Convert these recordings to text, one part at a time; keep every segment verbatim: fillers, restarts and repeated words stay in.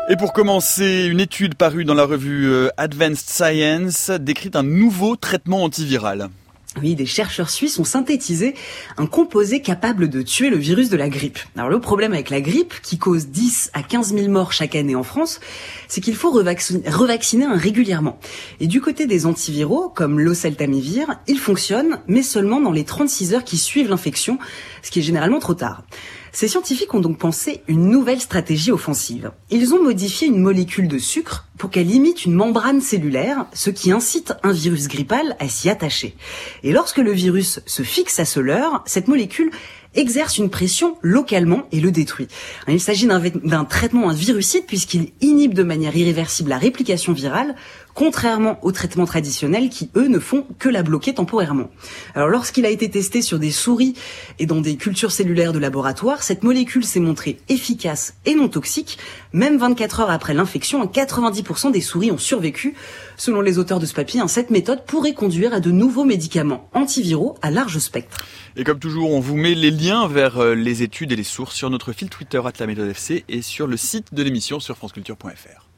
Et pour commencer, une étude parue dans la revue Advanced Science décrit un nouveau traitement antiviral. Oui, des chercheurs suisses ont synthétisé un composé capable de tuer le virus de la grippe. Alors le problème avec la grippe, qui cause dix à quinze mille morts chaque année en France, c'est qu'il faut revacciner, revacciner régulièrement. Et du côté des antiviraux, comme l'oseltamivir, ils fonctionnent, mais seulement dans les trente-six heures qui suivent l'infection, ce qui est généralement trop tard. Ces scientifiques ont donc pensé une nouvelle stratégie offensive. Ils ont modifié une molécule de sucre pour qu'elle imite une membrane cellulaire, ce qui incite un virus grippal à s'y attacher. Et lorsque le virus se fixe à ce leurre, cette molécule exerce une pression localement et le détruit. Il s'agit d'un, d'un traitement virucide puisqu'il inhibe de manière irréversible la réplication virale, contrairement aux traitements traditionnels qui, eux, ne font que la bloquer temporairement. Alors, lorsqu'il a été testé sur des souris et dans des cultures cellulaires de laboratoire, cette molécule s'est montrée efficace et non toxique. Même vingt-quatre heures après l'infection, quatre-vingt-dix pour cent des souris ont survécu. Selon les auteurs de ce papier, cette méthode pourrait conduire à de nouveaux médicaments antiviraux à large spectre. Et comme toujours, on vous met les liens vers les études et les sources sur notre fil Twitter arobase la méthode F C et sur le site de l'émission sur franceculture point f r.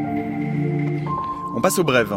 On passe aux brèves.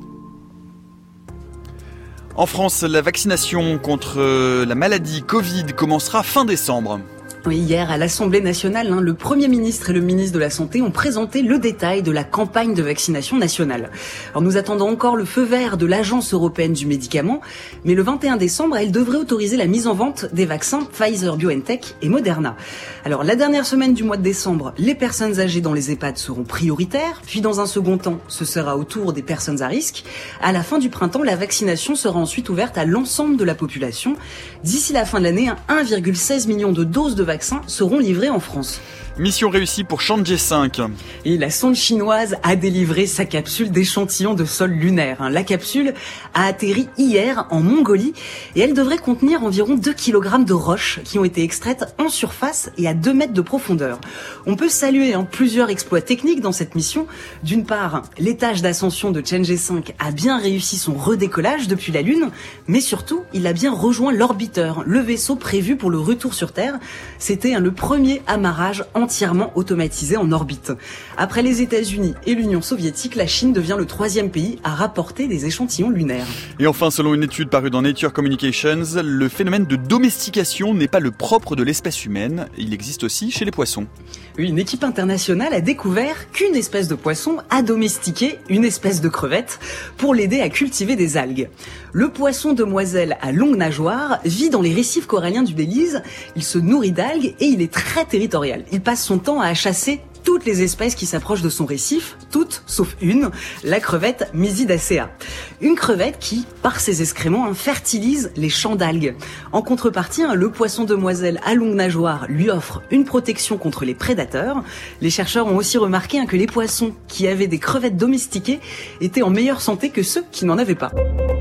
En France, la vaccination contre la maladie Covid commencera fin décembre. Oui, hier, à l'Assemblée nationale, hein, le Premier ministre et le ministre de la Santé ont présenté le détail de la campagne de vaccination nationale. Alors, nous attendons encore le feu vert de l'Agence européenne du médicament, mais le vingt et un décembre, elle devrait autoriser la mise en vente des vaccins Pfizer-BioNTech et Moderna. Alors, la dernière semaine du mois de décembre, les personnes âgées dans les EHPAD seront prioritaires, puis dans un second temps, ce sera au tour des personnes à risque. À la fin du printemps, la vaccination sera ensuite ouverte à l'ensemble de la population. D'ici la fin de l'année, un virgule seize million de doses de vaccins seront livrés en France. Mission réussie pour Chang'e cinq. Et la sonde chinoise a délivré sa capsule d'échantillon de sol lunaire. La capsule a atterri hier en Mongolie et elle devrait contenir environ deux kilogrammes de roches qui ont été extraites en surface et à deux mètres de profondeur. On peut saluer hein, plusieurs exploits techniques dans cette mission. D'une part, l'étage d'ascension de Chang'e cinq a bien réussi son redécollage depuis la Lune, mais surtout, il a bien rejoint l'orbiteur, le vaisseau prévu pour le retour sur Terre. C'était hein, le premier amarrage entièrement automatisé en orbite. Après les États-Unis et l'Union soviétique, la Chine devient le troisième pays à rapporter des échantillons lunaires. Et enfin, selon une étude parue dans Nature Communications, le phénomène de domestication n'est pas le propre de l'espèce humaine. Il existe aussi chez les poissons. Une équipe internationale a découvert qu'une espèce de poisson a domestiqué une espèce de crevette pour l'aider à cultiver des algues. Le poisson demoiselle à longue nageoire vit dans les récifs coralliens du Belize. Il se nourrit d'algues et il est très territorial. Il passe son temps à chasser toutes les espèces qui s'approchent de son récif, toutes sauf une, la crevette Mysidacea. Une crevette qui, par ses excréments, fertilise les champs d'algues. En contrepartie, le poisson demoiselle à longue nageoire lui offre une protection contre les prédateurs. Les chercheurs ont aussi remarqué que les poissons qui avaient des crevettes domestiquées étaient en meilleure santé que ceux qui n'en avaient pas.